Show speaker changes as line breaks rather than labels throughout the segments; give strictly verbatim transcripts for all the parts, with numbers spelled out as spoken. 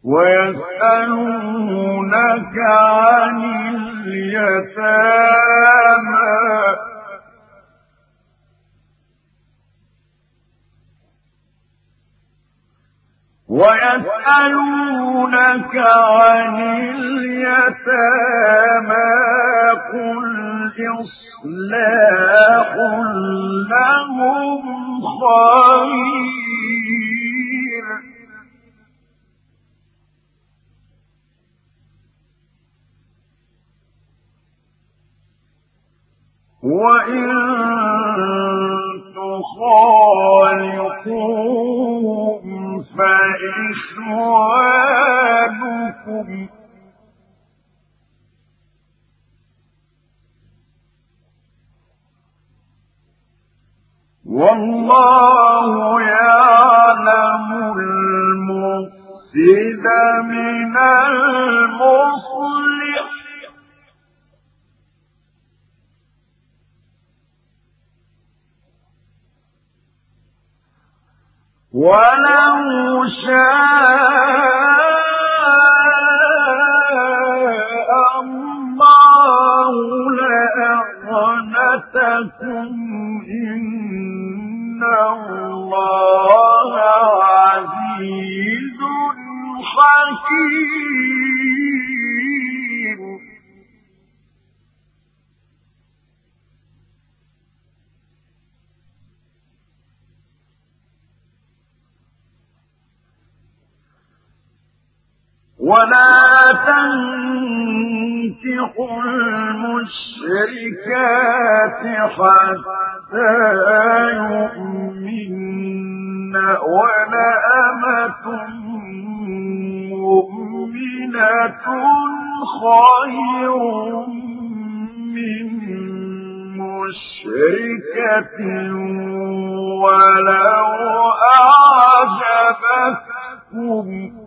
ويسألونك عن اليتامى ويسألونك عن اليتامى قل إصلاح لهم خير وإن تخالطوهم فإخوانكم والله يعلم المفسد من المصلح ولو شاء الله لأعنتكم إن الله عزيز حكيم ولا تنكحوا المشركات حتى يؤمنن ولأمة مؤمنة خير من مشركة ولو أعجبتكم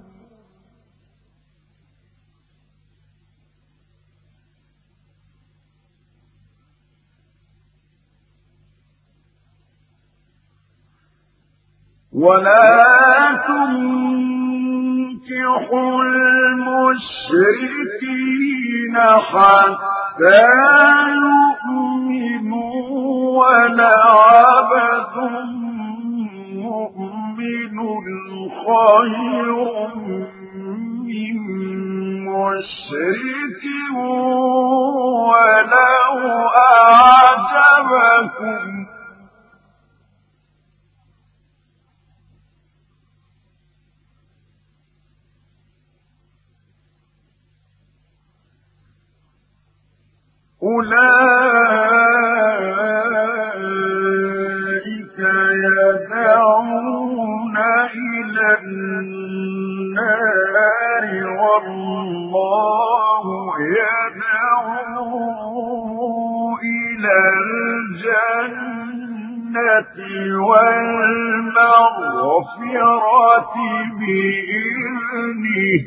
ولا تنكحوا المشركين حتى يؤمنوا ولعبد مؤمن خير من مشرك ولو أعجبكم أولئك يدعون إلى النار والله يدعو إلى الجنة والمغفرة بإذنه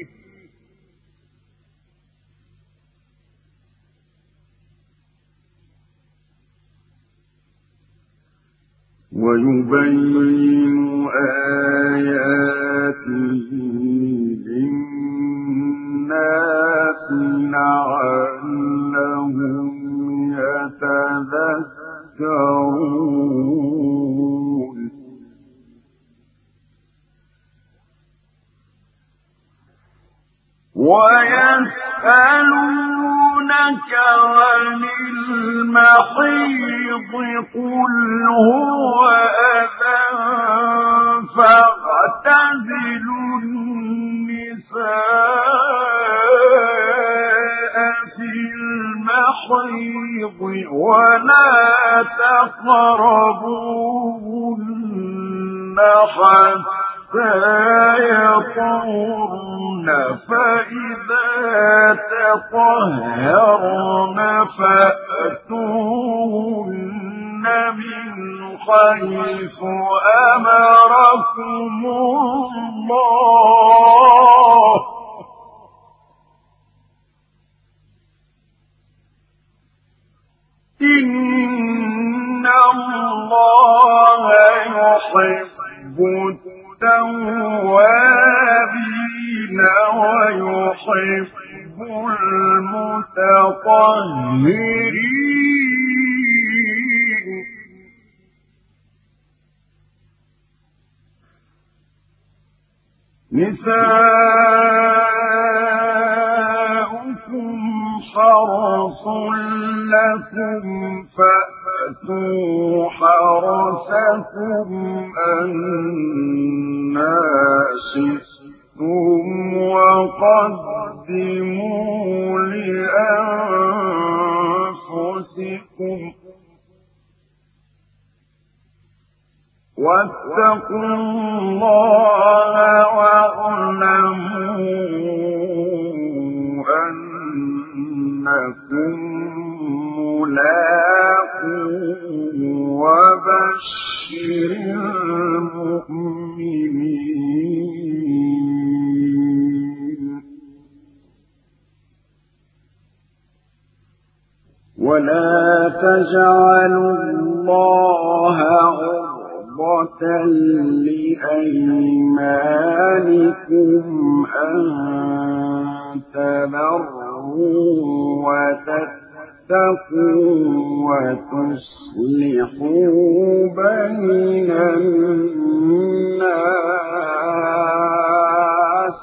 ويبين آياته للناس لعلهم يتذكرون ويسألونك عن المحيض قل هو أذى فاعتزلوا النساء في المحيض ولا تقربوهن حتى يطهرن فإذا تطهرن فأتوهن من حيث أمركم الله إن الله يحب التوابين يحب المتطهرين نساؤكم حرث لكم فأتوا حرثكم أنى شئتم وقدموا لأنفسكم واتقوا الله واعلموا أنكم ملاقوه وبشر المؤمنين ولا تجعلوا الله عرضة لأيمانكم أن تبروا وتتقوا وتصلحوا بين الناس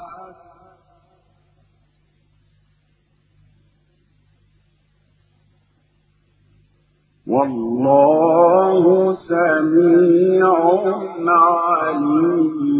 والله سميع عليم